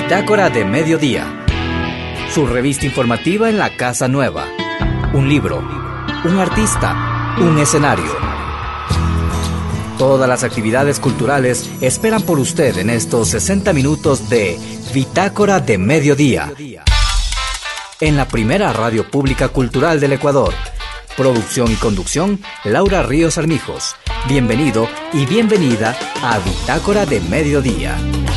Bitácora de Mediodía, su revista informativa en la Casa Nueva. Un libro, un artista, un escenario. Todas las actividades culturales esperan por usted en estos 60 minutos de Bitácora de Mediodía. En la primera radio pública cultural del Ecuador. Producción y conducción, Laura Ríos Armijos. Bienvenido y bienvenida a Bitácora de Mediodía.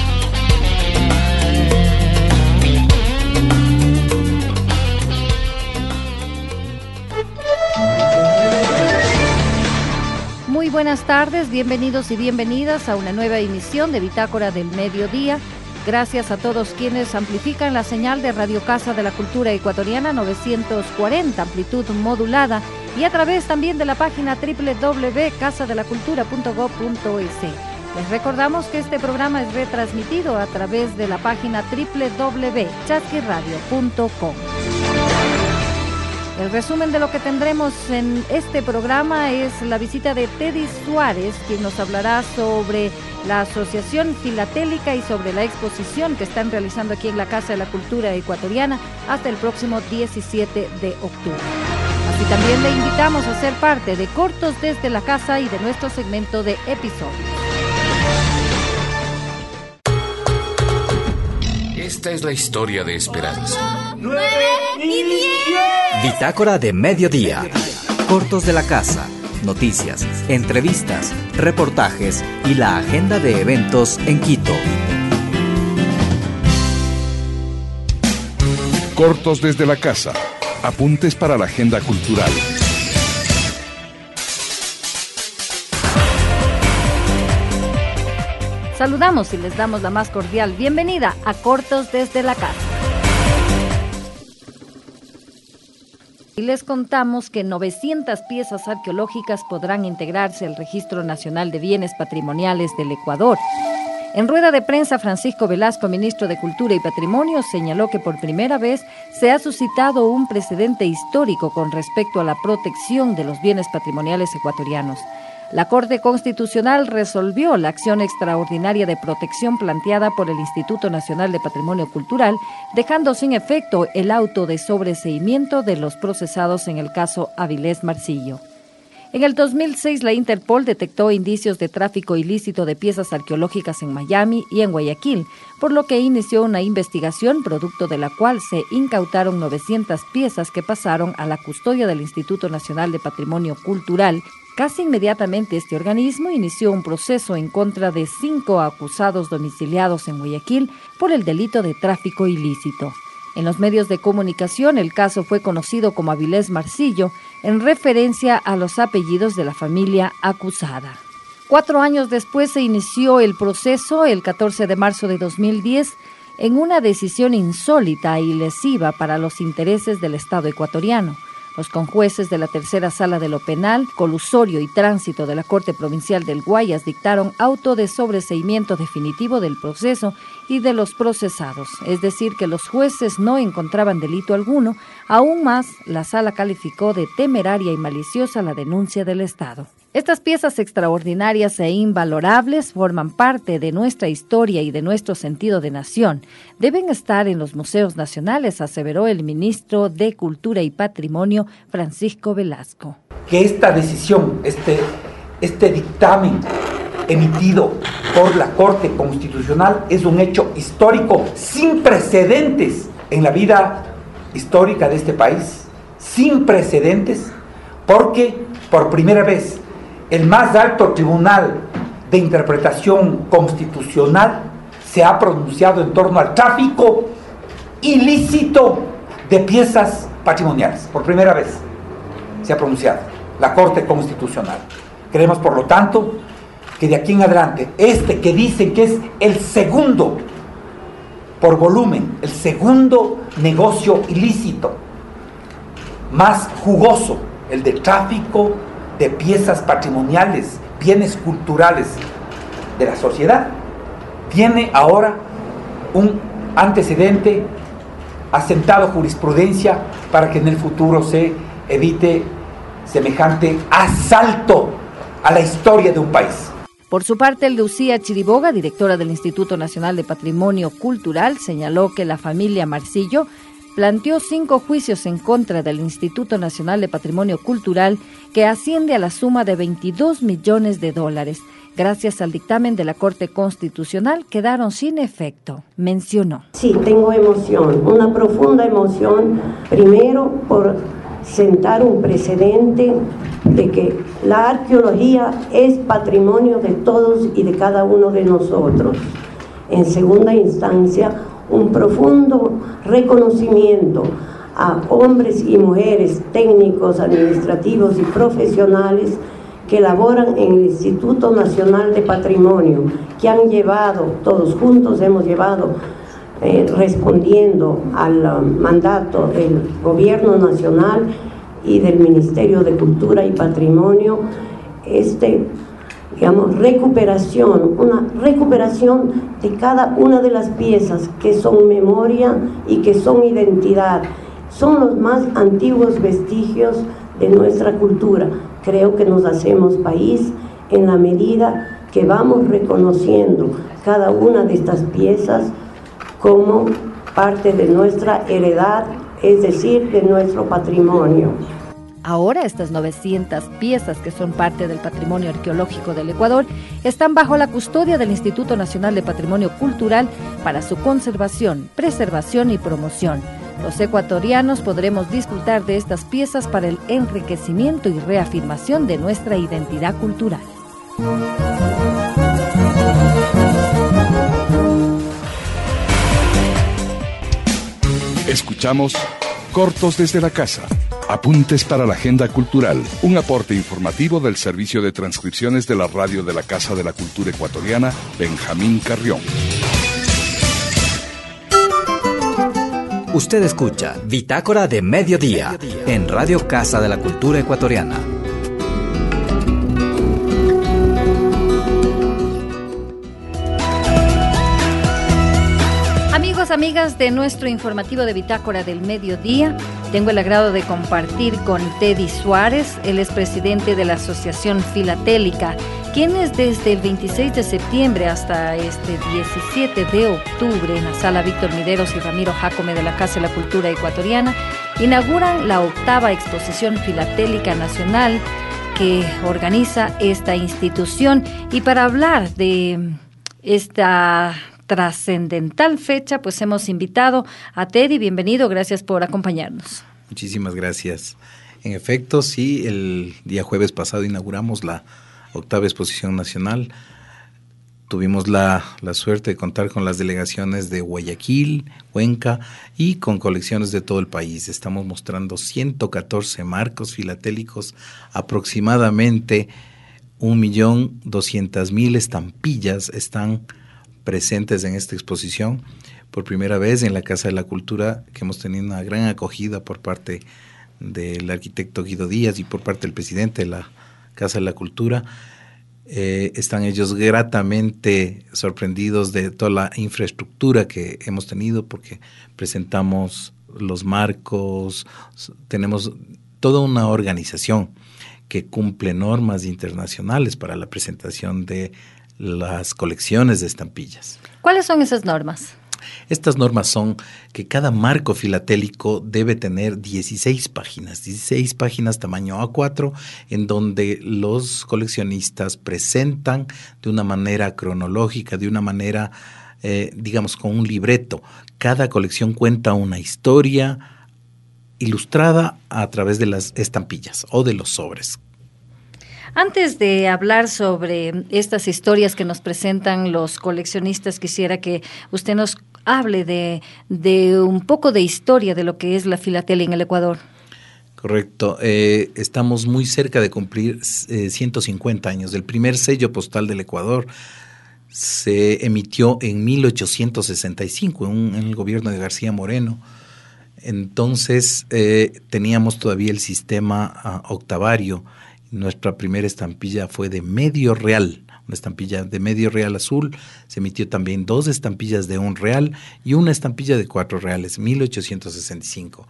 Muy buenas tardes, bienvenidos y bienvenidas a una nueva emisión de Bitácora del Mediodía. Gracias a todos quienes amplifican la señal de Radio Casa de la Cultura Ecuatoriana 940, amplitud modulada, y a través también de la página www.casadelacultura.gov.es. Les recordamos que este programa es retransmitido a través de la página www.chasquiradio.com. El resumen de lo que tendremos en este programa es la visita de Teddy Suárez, quien nos hablará sobre la Asociación Filatélica y sobre la exposición que están realizando aquí en la Casa de la Cultura Ecuatoriana hasta el próximo 17 de octubre. Así también le invitamos a ser parte de Cortos desde la Casa y de nuestro segmento de episodios. Esta es la historia de Esperanza. 9 y 10. Bitácora de Mediodía. Cortos de la Casa. Noticias, entrevistas, reportajes y la agenda de eventos en Quito. Cortos desde la Casa. Apuntes para la agenda cultural. Saludamos y les damos la más cordial bienvenida a Cortos desde la Casa. Y les contamos que 900 piezas arqueológicas podrán integrarse al Registro Nacional de Bienes Patrimoniales del Ecuador. En rueda de prensa, Francisco Velasco, ministro de Cultura y Patrimonio, señaló que por primera vez se ha suscitado un precedente histórico con respecto a la protección de los bienes patrimoniales ecuatorianos. La Corte Constitucional resolvió la acción extraordinaria de protección planteada por el Instituto Nacional de Patrimonio Cultural, dejando sin efecto el auto de sobreseimiento de los procesados en el caso Avilés Marcillo. En el 2006, la Interpol detectó indicios de tráfico ilícito de piezas arqueológicas en Miami y en Guayaquil, por lo que inició una investigación, producto de la cual se incautaron 900 piezas que pasaron a la custodia del Instituto Nacional de Patrimonio Cultural. Casi inmediatamente este organismo inició un proceso en contra de 5 acusados domiciliados en Guayaquil por el delito de tráfico ilícito. En los medios de comunicación el caso fue conocido como Avilés Marcillo, en referencia a los apellidos de la familia acusada. 4 años después se inició el proceso, el 14 de marzo de 2010, en una decisión insólita y lesiva para los intereses del Estado ecuatoriano. Los conjueces de la tercera sala de lo penal, colusorio y tránsito de la Corte Provincial del Guayas dictaron auto de sobreseimiento definitivo del proceso y de los procesados, es decir, que los jueces no encontraban delito alguno. Aún más, la sala calificó de temeraria y maliciosa la denuncia del Estado. Estas piezas extraordinarias e invalorables forman parte de nuestra historia y de nuestro sentido de nación. Deben estar en los museos nacionales, aseveró el ministro de Cultura y Patrimonio, Francisco Velasco. Que esta decisión, este dictamen emitido por la Corte Constitucional es un hecho histórico sin precedentes en la vida histórica de este país, sin precedentes, porque por primera vez el más alto tribunal de interpretación constitucional se ha pronunciado en torno al tráfico ilícito de piezas patrimoniales. Por primera vez se ha pronunciado la Corte Constitucional. Creemos, por lo tanto, que de aquí en adelante, que dicen que es el segundo, por volumen, el segundo negocio ilícito más jugoso, el de tráfico de piezas patrimoniales, bienes culturales de la sociedad, tiene ahora un antecedente, asentado jurisprudencia para que en el futuro se evite semejante asalto a la historia de un país. Por su parte, Lucía Chiriboga, directora del Instituto Nacional de Patrimonio Cultural, señaló que la familia Marcillo planteó 5 juicios en contra del Instituto Nacional de Patrimonio Cultural que asciende a la suma de $22 millones. Gracias al dictamen de la Corte Constitucional quedaron sin efecto, mencionó. Sí, tengo emoción, una profunda emoción, primero por sentar un precedente de que la arqueología es patrimonio de todos y de cada uno de nosotros. En segunda instancia, un profundo reconocimiento a hombres y mujeres técnicos, administrativos y profesionales que laboran en el Instituto Nacional de Patrimonio, que han llevado, todos juntos hemos llevado, respondiendo al mandato del Gobierno Nacional y del Ministerio de Cultura y Patrimonio, una recuperación de cada una de las piezas que son memoria y que son identidad. Son los más antiguos vestigios de nuestra cultura. Creo que nos hacemos país en la medida que vamos reconociendo cada una de estas piezas como parte de nuestra heredad, es decir, de nuestro patrimonio. Ahora estas 900 piezas que son parte del patrimonio arqueológico del Ecuador están bajo la custodia del Instituto Nacional de Patrimonio Cultural para su conservación, preservación y promoción. Los ecuatorianos podremos disfrutar de estas piezas para el enriquecimiento y reafirmación de nuestra identidad cultural. Escuchamos Cortos desde la Casa. Apuntes para la agenda cultural. Un aporte informativo del Servicio de Transcripciones de la Radio de la Casa de la Cultura Ecuatoriana, Benjamín Carrión. Usted escucha Bitácora de Mediodía en Radio Casa de la Cultura Ecuatoriana. Amigos, amigas de nuestro informativo de Bitácora del Mediodía, tengo el agrado de compartir con Teddy Suárez, el expresidente de la Asociación Filatélica, quienes desde el 26 de septiembre hasta este 17 de octubre en la Sala Víctor Mideros y Ramiro Jácome de la Casa de la Cultura Ecuatoriana inauguran la 8ª Exposición Filatélica Nacional que organiza esta institución. Y para hablar de esta trascendental fecha, pues hemos invitado a Teddy. Bienvenido, gracias por acompañarnos. Muchísimas gracias. En efecto, sí, el día jueves pasado inauguramos la 8ª Exposición Nacional. Tuvimos la suerte de contar con las delegaciones de Guayaquil, Cuenca y con colecciones de todo el país. Estamos mostrando 114 marcos filatélicos, aproximadamente 1.200.000 estampillas están presentes en esta exposición. Por primera vez en la Casa de la Cultura, que hemos tenido una gran acogida por parte del arquitecto Guido Díaz y por parte del presidente de la Casa de la Cultura. Están ellos gratamente sorprendidos de toda la infraestructura que hemos tenido, porque presentamos los marcos, tenemos toda una organización que cumple normas internacionales para la presentación de las colecciones de estampillas. ¿Cuáles son esas normas? Estas normas son que cada marco filatélico debe tener 16 páginas tamaño A4, en donde los coleccionistas presentan de una manera cronológica, de una manera, digamos, con un libreto. Cada colección cuenta una historia ilustrada a través de las estampillas o de los sobres. Antes de hablar sobre estas historias que nos presentan los coleccionistas, quisiera que usted nos hable de un poco de historia de lo que es la filatelia en el Ecuador. Correcto. Estamos muy cerca de cumplir 150 años. El primer sello postal del Ecuador se emitió en 1865 en el gobierno de García Moreno. Entonces teníamos todavía el sistema octavario. Nuestra primera estampilla fue de medio real, una estampilla de medio real azul. Se emitió también 2 estampillas de 1 real y una estampilla de 4 reales, 1865.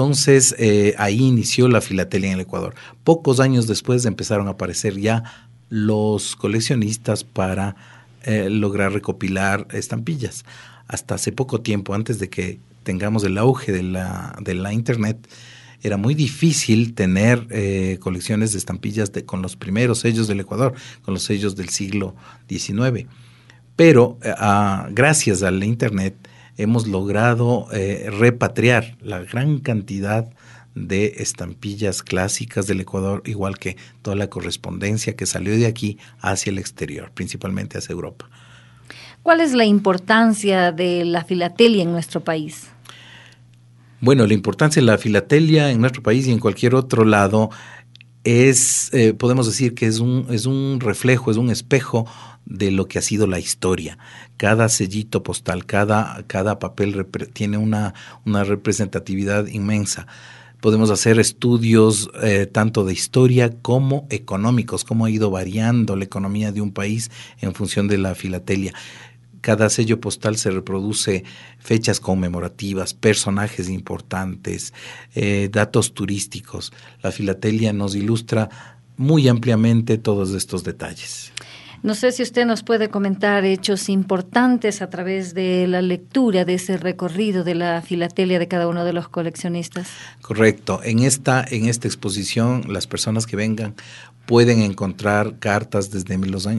Entonces ahí inició la filatelia en el Ecuador. Pocos años después empezaron a aparecer ya los coleccionistas para lograr recopilar estampillas. Hasta hace poco tiempo, antes de que tengamos el auge de la Internet, era muy difícil tener colecciones de estampillas con los primeros sellos del Ecuador, con los sellos del siglo XIX. Pero gracias a la Internet hemos logrado repatriar la gran cantidad de estampillas clásicas del Ecuador, igual que toda la correspondencia que salió de aquí hacia el exterior, principalmente hacia Europa. ¿Cuál es la importancia de la filatelia en nuestro país? Bueno, la importancia de la filatelia en nuestro país y en cualquier otro lado es, podemos decir que es un reflejo, es un espejo de lo que ha sido la historia. Cada sellito postal, cada papel tiene una representatividad inmensa. Podemos hacer estudios tanto de historia como económicos, cómo ha ido variando la economía de un país en función de la filatelia. Cada sello postal se reproduce fechas conmemorativas, personajes importantes, datos turísticos. La filatelia nos ilustra muy ampliamente todos estos detalles. No sé si usted nos puede comentar hechos importantes a través de la lectura de ese recorrido de la filatelia de cada uno de los coleccionistas. Correcto. En esta exposición, las personas que vengan pueden encontrar cartas desde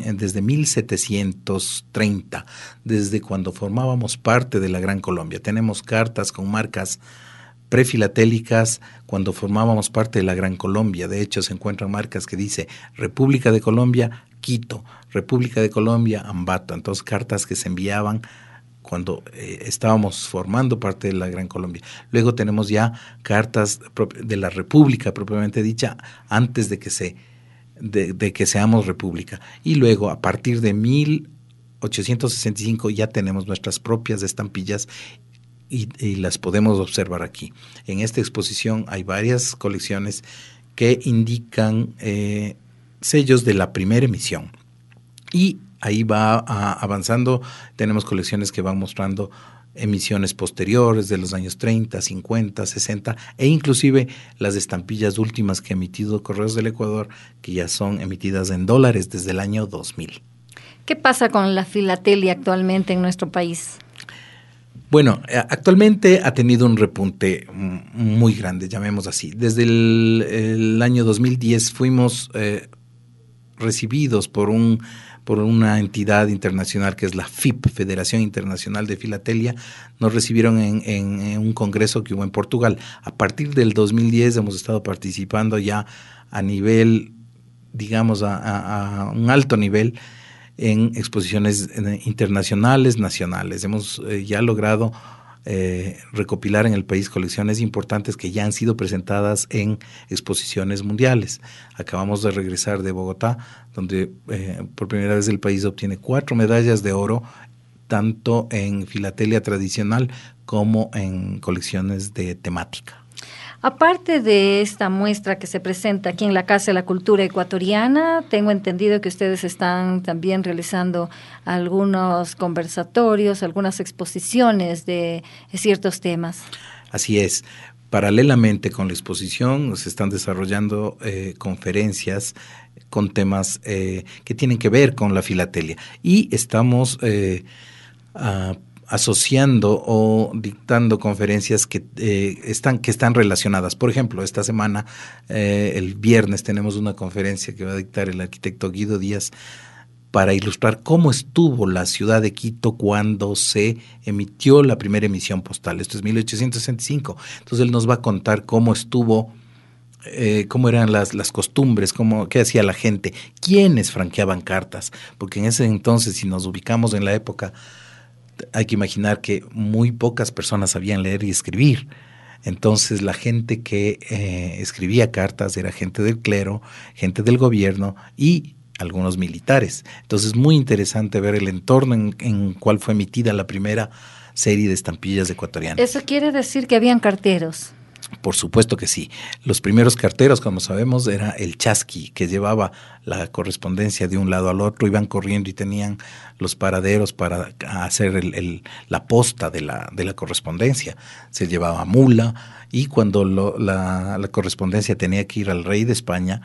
1730, desde cuando formábamos parte de la Gran Colombia. Tenemos cartas con marcas prefilatélicas cuando formábamos parte de la Gran Colombia. De hecho, se encuentran marcas que dice República de Colombia, Quito, República de Colombia, Ambato. Entonces, cartas que se enviaban cuando estábamos formando parte de la Gran Colombia. Luego tenemos ya cartas de la República propiamente dicha, antes de que seamos república. Y luego, a partir de 1865, ya tenemos nuestras propias estampillas y las podemos observar aquí. En esta exposición hay varias colecciones que indican sellos de la primera emisión. Y ahí va avanzando, tenemos colecciones que van mostrando emisiones posteriores de los años 30, 50, 60 e inclusive las estampillas últimas que ha emitido Correos del Ecuador, que ya son emitidas en dólares desde el año 2000. ¿Qué pasa con la filatelia actualmente en nuestro país? Bueno, actualmente ha tenido un repunte muy grande, llamemos así. Desde el año 2010 fuimos recibidos por una entidad internacional que es la FIP, Federación Internacional de Filatelia. Nos recibieron en un congreso que hubo en Portugal. A partir del 2010 hemos estado participando ya a nivel, digamos, a un alto nivel en exposiciones internacionales, nacionales. Hemos ya logrado recopilar en el país colecciones importantes que ya han sido presentadas en exposiciones mundiales. Acabamos de regresar de Bogotá, donde por primera vez el país obtiene 4 medallas de oro, tanto en filatelia tradicional como en colecciones de temática. Aparte de esta muestra que se presenta aquí en la Casa de la Cultura Ecuatoriana, tengo entendido que ustedes están también realizando algunos conversatorios, algunas exposiciones de ciertos temas. Así es. Paralelamente con la exposición se están desarrollando conferencias con temas que tienen que ver con la filatelia y estamos asociando o dictando conferencias que están relacionadas. Por ejemplo, esta semana, el viernes, tenemos una conferencia que va a dictar el arquitecto Guido Díaz para ilustrar cómo estuvo la ciudad de Quito cuando se emitió la primera emisión postal. Esto es 1865. Entonces, él nos va a contar cómo estuvo, cómo eran las costumbres, qué hacía la gente, quiénes franqueaban cartas. Porque en ese entonces, si nos ubicamos en la época, hay que imaginar que muy pocas personas sabían leer y escribir. Entonces la gente que escribía cartas era gente del clero, gente del gobierno y algunos militares. Entonces muy interesante ver el entorno en cual fue emitida la primera serie de estampillas ecuatorianas. ¿Eso quiere decir que habían carteros? Por supuesto que sí. Los primeros carteros, como sabemos, era el chasqui, que llevaba la correspondencia de un lado al otro, iban corriendo y tenían los paraderos para hacer la posta de la correspondencia. Se llevaba mula y cuando la correspondencia tenía que ir al rey de España,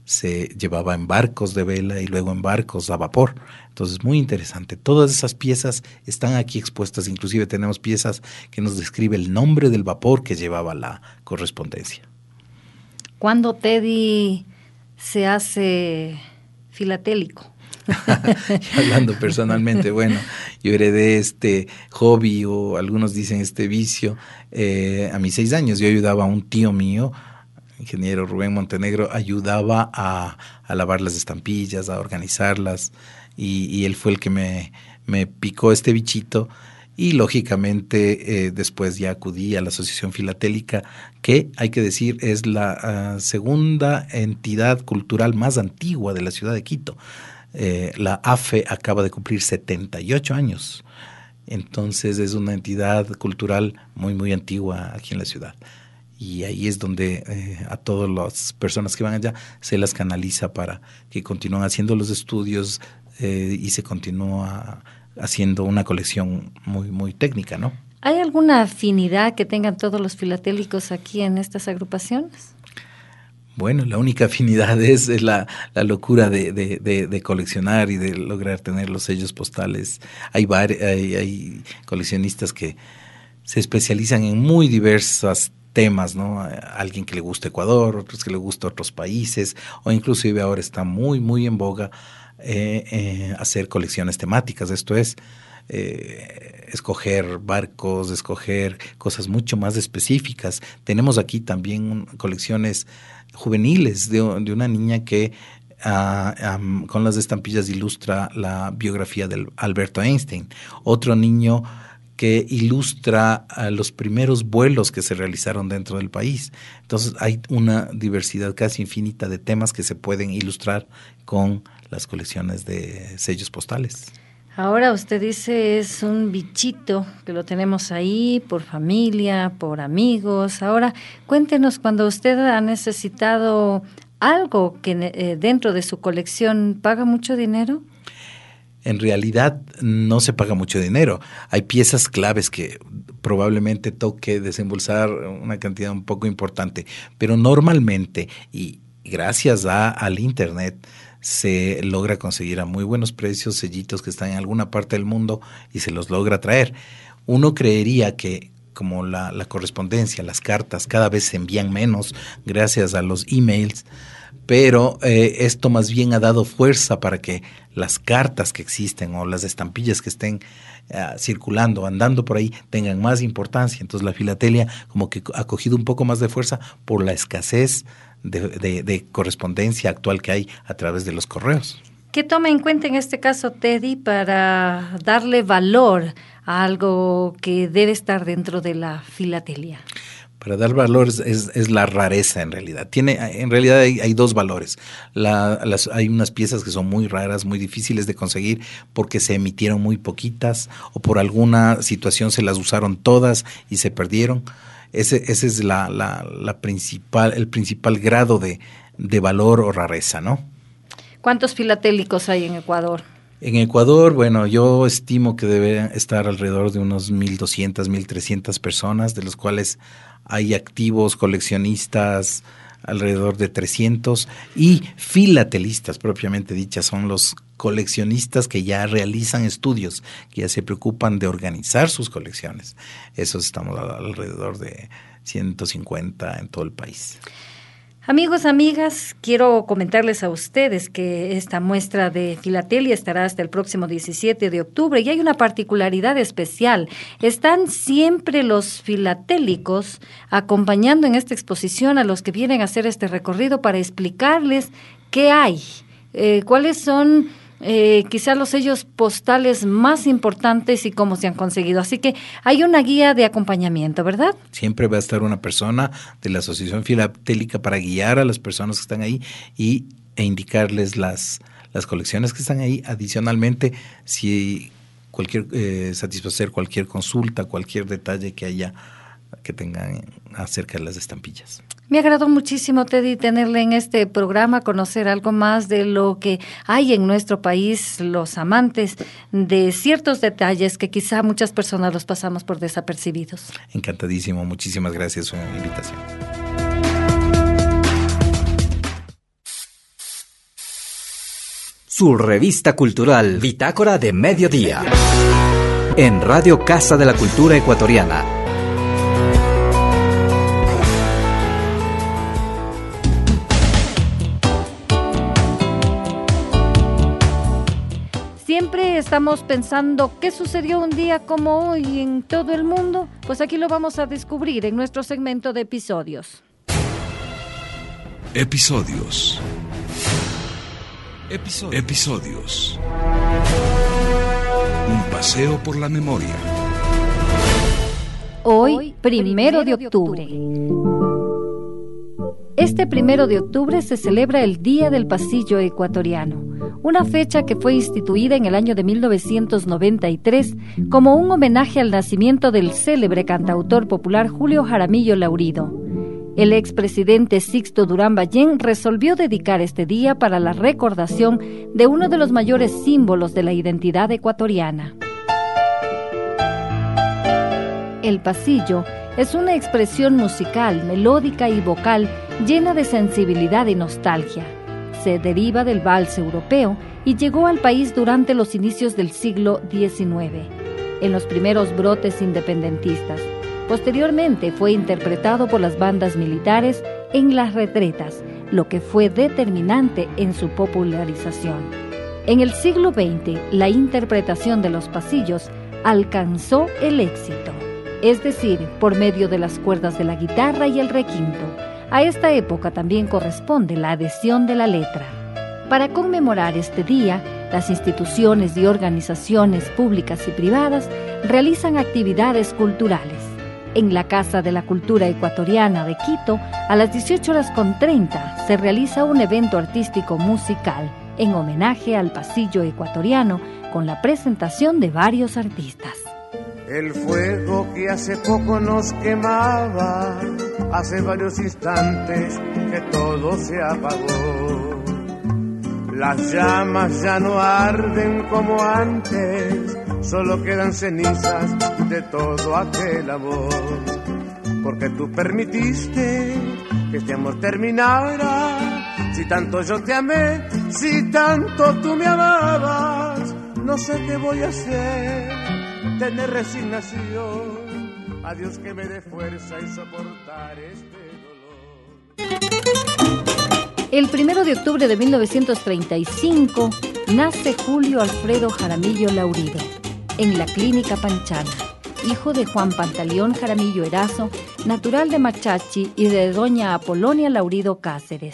se llevaba en barcos de vela y luego en barcos a vapor. Entonces, muy interesante. Todas esas piezas están aquí expuestas. Inclusive tenemos piezas que nos describe el nombre del vapor que llevaba la correspondencia. ¿Cuándo Teddy se hace filatélico? Hablando personalmente, bueno, yo heredé este hobby, o algunos dicen este vicio, a mis 6 años. Yo ayudaba a un tío mío, ingeniero Rubén Montenegro, ayudaba a lavar las estampillas, a organizarlas, y él fue el que me picó este bichito. Y lógicamente después ya acudí a la Asociación Filatélica, que hay que decir es la segunda entidad cultural más antigua de la ciudad de Quito. La AFE acaba de cumplir 78 años, entonces es una entidad cultural muy, muy antigua aquí en la ciudad. Y ahí es donde a todas las personas que van allá se las canaliza para que continúen haciendo los estudios y se continúa haciendo una colección muy, muy técnica, ¿no? ¿Hay alguna afinidad que tengan todos los filatélicos aquí en estas agrupaciones? Bueno, la única afinidad es la locura de coleccionar y de lograr tener los sellos postales. Hay coleccionistas que se especializan en muy diversos temas, ¿no? Alguien que le gusta Ecuador, otros que le gusta otros países, o inclusive ahora está muy, muy en boga hacer colecciones temáticas. Esto es escoger barcos, escoger cosas mucho más específicas. Tenemos aquí también colecciones juveniles de una niña que con las estampillas ilustra la biografía de Alberto Einstein. Otro niño que ilustra los primeros vuelos que se realizaron dentro del país. Entonces hay una diversidad casi infinita de temas que se pueden ilustrar con las colecciones de sellos postales. Ahora usted dice es un bichito que lo tenemos ahí por familia, por amigos. Ahora cuéntenos, cuando usted ha necesitado algo que dentro de su colección, ¿paga mucho dinero? En realidad no se paga mucho dinero. Hay piezas claves que probablemente toque desembolsar una cantidad un poco importante, pero normalmente, y gracias al Internet, se logra conseguir a muy buenos precios sellitos que están en alguna parte del mundo y se los logra traer. Uno creería que como la correspondencia, las cartas cada vez se envían menos gracias a los emails, pero esto más bien ha dado fuerza para que las cartas que existen o las estampillas que estén circulando, andando por ahí, tengan más importancia. Entonces la filatelia como que ha cogido un poco más de fuerza por la escasez de correspondencia actual que hay a través de los correos. ¿Qué toma en cuenta en este caso Teddy para darle valor a algo que debe estar dentro de la filatelia? Para dar valor es la rareza en realidad. En realidad hay dos valores. Hay unas piezas que son muy raras, muy difíciles de conseguir porque se emitieron muy poquitas o por alguna situación se las usaron todas y se perdieron. Ese es el principal grado de valor o rareza, ¿no? ¿Cuántos filatélicos hay en Ecuador? En Ecuador, bueno, yo estimo que debe estar alrededor de unos 1,200, 1,300 personas, de los cuales hay activos coleccionistas alrededor de 300 y filatelistas propiamente dichas, son los coleccionistas que ya realizan estudios, que ya se preocupan de organizar sus colecciones. Esos estamos alrededor de 150 en todo el país. Amigos, amigas, quiero comentarles a ustedes que esta muestra de filatelia estará hasta el próximo 17 de octubre y hay una particularidad especial. Están siempre los filatélicos acompañando en esta exposición a los que vienen a hacer este recorrido para explicarles qué hay, cuáles son quizás los sellos postales más importantes y cómo se han conseguido. Así que hay una guía de acompañamiento, ¿verdad? Siempre va a estar una persona de la Asociación Filatélica para guiar a las personas que están ahí e indicarles las colecciones que están ahí. Adicionalmente, si satisfacer cualquier consulta, cualquier detalle que tengan acerca de las estampillas. Me agradó muchísimo, Teddy, tenerle en este programa, conocer algo más de lo que hay en nuestro país, los amantes de ciertos detalles que quizá muchas personas los pasamos por desapercibidos. Encantadísimo, muchísimas gracias por la invitación. su revista cultural Bitácora de Mediodía, en Radio Casa de la Cultura Ecuatoriana. Siempre estamos pensando qué sucedió un día como hoy en todo el mundo. Pues aquí lo vamos a descubrir en nuestro segmento de episodios. Episodios. Un paseo por la memoria. Hoy, 1 de octubre. Este 1 de octubre se celebra el Día del Pasillo Ecuatoriano, una fecha que fue instituida en el año de 1993 como un homenaje al nacimiento del célebre cantautor popular Julio Jaramillo Laurido. El expresidente Sixto Durán Ballén resolvió dedicar este día para la recordación de uno de los mayores símbolos de la identidad ecuatoriana. El pasillo es una expresión musical, melódica y vocal llena de sensibilidad y nostalgia. Se deriva del vals europeo y llegó al país durante los inicios del siglo XIX, en los primeros brotes independentistas. Posteriormente fue interpretado por las bandas militares en las retretas, lo que fue determinante en su popularización. En el siglo XX, la interpretación de los pasillos alcanzó el éxito, es decir, por medio de las cuerdas de la guitarra y el requinto. A esta época también corresponde la adhesión de la letra. Para conmemorar este día, las instituciones y organizaciones públicas y privadas realizan actividades culturales. En la Casa de la Cultura Ecuatoriana de Quito, a las 18:30 se realiza un evento artístico musical en homenaje al pasillo ecuatoriano con la presentación de varios artistas. El fuego que hace poco nos quemaba, hace varios instantes que todo se apagó. Las llamas ya no arden como antes, solo quedan cenizas de todo aquel amor. Porque tú permitiste que este amor terminara. Si tanto yo te amé, si tanto tú me amabas, no sé qué voy a hacer, tener resignación. Adiós que me dé fuerza y soportar este dolor. El 1 de octubre de 1935 nace Julio Alfredo Jaramillo Laurido en la Clínica Panchana, hijo de Juan Pantaleón Jaramillo Erazo, natural de Machachi, y de doña Apolonia Laurido Cáceres.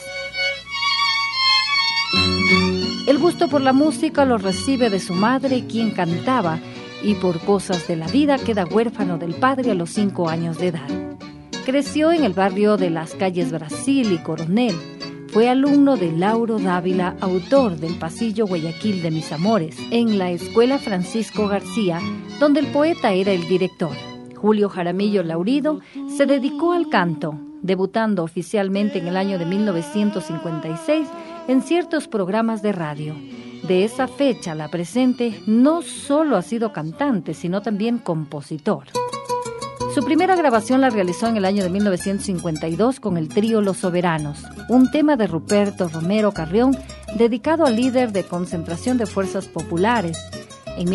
El gusto por la música lo recibe de su madre, quien cantaba, y por cosas de la vida queda huérfano del padre a los 5 años de edad. Creció en el barrio de las calles Brasil y Coronel. Fue alumno de Lauro Dávila, autor del Pasillo Guayaquil de mis amores, en la Escuela Francisco García, donde el poeta era el director. Julio Jaramillo Laurido se dedicó al canto, debutando oficialmente en el año de 1956 en ciertos programas de radio. De esa fecha a la presente, no solo ha sido cantante, sino también compositor. Su primera grabación la realizó en el año de 1952 con el trío Los Soberanos, un tema de Ruperto Romero Carrión dedicado al líder de Concentración de Fuerzas Populares. En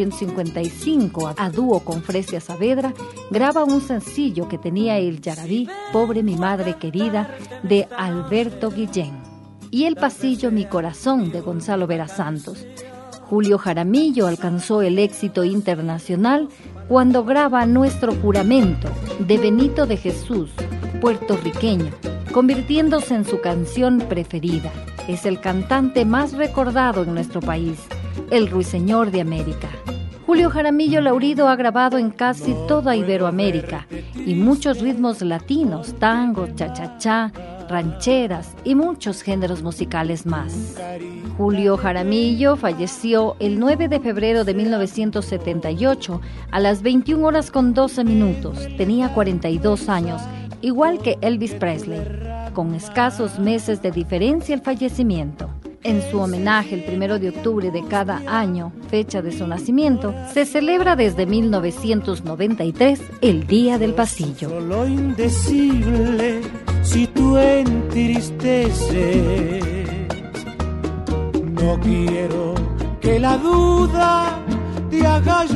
1955, a dúo con Fresia Saavedra, graba un sencillo que tenía el yarabí Pobre mi madre querida, de Alberto Guillén, y El pasillo mi corazón, de Gonzalo Vera Santos. Julio Jaramillo alcanzó el éxito internacional cuando graba Nuestro Juramento, de Benito de Jesús, puertorriqueño, convirtiéndose en su canción preferida. Es el cantante más recordado en nuestro país, el ruiseñor de América. Julio Jaramillo Laurido ha grabado en casi toda Iberoamérica y muchos ritmos latinos, tango, cha-cha-cha, rancheras y muchos géneros musicales más. Julio Jaramillo falleció el 9 de febrero de 1978 a las 21:12. Tenía 42 años, igual que Elvis Presley, con escasos meses de diferencia el fallecimiento. En su homenaje, el 1 de octubre de cada año, fecha de su nacimiento, se celebra desde 1993 el Día del Pasillo. Solo indecible si tú entristeces, No quiero que la duda te haga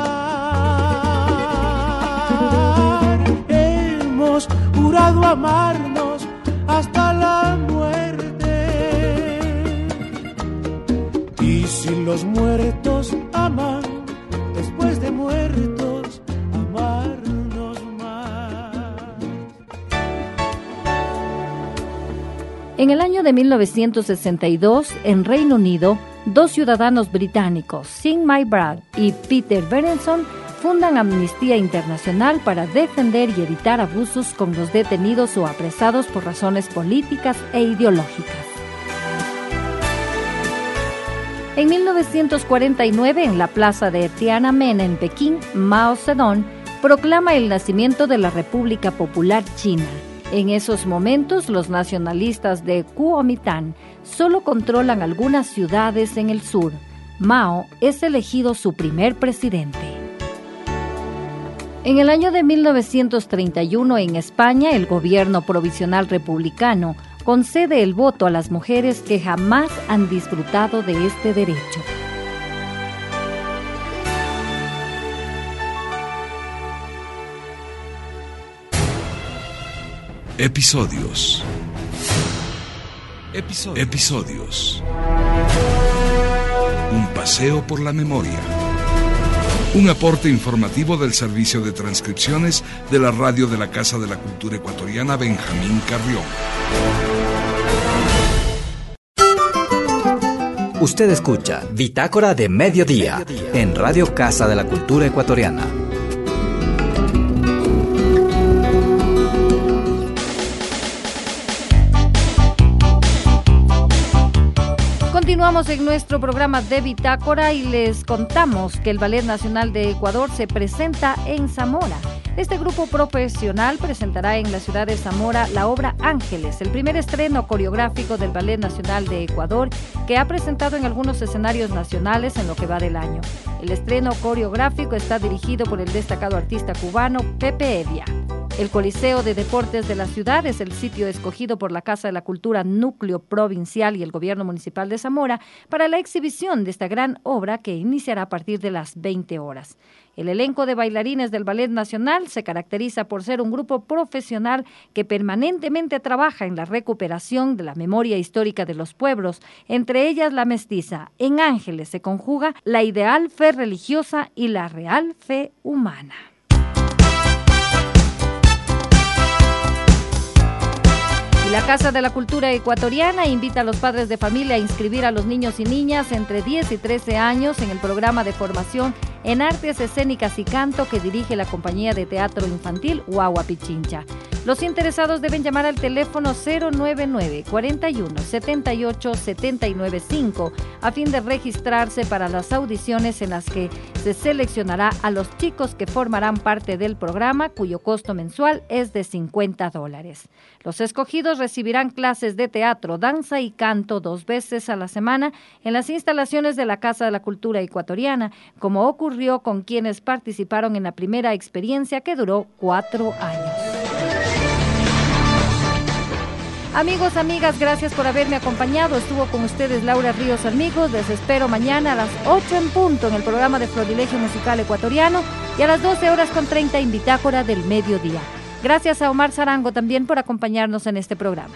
llorar. Hemos jurado amarnos hasta la muerte. Y si los muertos aman, después de muertos, amarnos más. En el año de 1962, en Reino Unido, dos ciudadanos británicos, Singh Brad y Peter Berenson, fundan Amnistía Internacional para defender y evitar abusos con los detenidos o apresados por razones políticas e ideológicas. En 1949, en la plaza de Tiananmen en Pekín, Mao Zedong proclama el nacimiento de la República Popular China. En esos momentos, los nacionalistas de Kuomintang solo controlan algunas ciudades en el sur. Mao es elegido su primer presidente. En el año de 1931, en España, el gobierno provisional republicano concede el voto a las mujeres que jamás han disfrutado de este derecho. Episodios. Un paseo por la memoria. Un aporte informativo del Servicio de Transcripciones de la Radio de la Casa de la Cultura Ecuatoriana Benjamín Carrión. Usted escucha Bitácora de Mediodía en Radio Casa de la Cultura Ecuatoriana. Continuamos en nuestro programa de Bitácora y les contamos que el Ballet Nacional de Ecuador se presenta en Zamora. Este grupo profesional presentará en la ciudad de Zamora la obra Ángeles, el primer estreno coreográfico del Ballet Nacional de Ecuador, que ha presentado en algunos escenarios nacionales en lo que va del año. El estreno coreográfico está dirigido por el destacado artista cubano Pepe Evia. El Coliseo de Deportes de la ciudad es el sitio escogido por la Casa de la Cultura Núcleo Provincial y el Gobierno Municipal de Zamora para la exhibición de esta gran obra que iniciará a partir de las 20 horas. El elenco de bailarines del Ballet Nacional se caracteriza por ser un grupo profesional que permanentemente trabaja en la recuperación de la memoria histórica de los pueblos, entre ellas la mestiza. En Ángeles se conjuga la ideal fe religiosa y la real fe humana. La Casa de la Cultura Ecuatoriana invita a los padres de familia a inscribir a los niños y niñas entre 10 y 13 años en el programa de formación en artes escénicas y canto que dirige la compañía de teatro infantil Guagua Pichincha. Los interesados deben llamar al teléfono 099 41 78 795 a fin de registrarse para las audiciones en las que se seleccionará a los chicos que formarán parte del programa, cuyo costo mensual es de $50. Los escogidos recibirán clases de teatro, danza y canto 2 veces a la semana en las instalaciones de la Casa de la Cultura Ecuatoriana, como ocurrió con quienes participaron en la primera experiencia que duró 4 años. Amigos, amigas, gracias por haberme acompañado. Estuvo con ustedes Laura Ríos Armijos. Les espero mañana a las 8 en punto en el programa de Florilegio Musical Ecuatoriano y a las 12:30 en Bitácora del Mediodía. Gracias a Omar Zarango también por acompañarnos en este programa.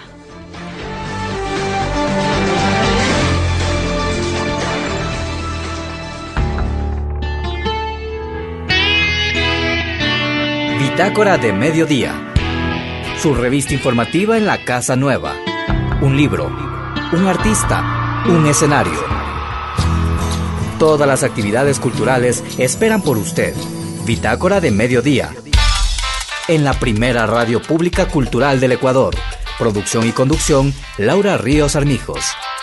Bitácora de Mediodía. Su revista informativa en la Casa Nueva. Un libro, un artista, un escenario. Todas las actividades culturales esperan por usted. Bitácora de Mediodía. En la primera radio pública cultural del Ecuador. Producción y conducción, Laura Ríos Armijos.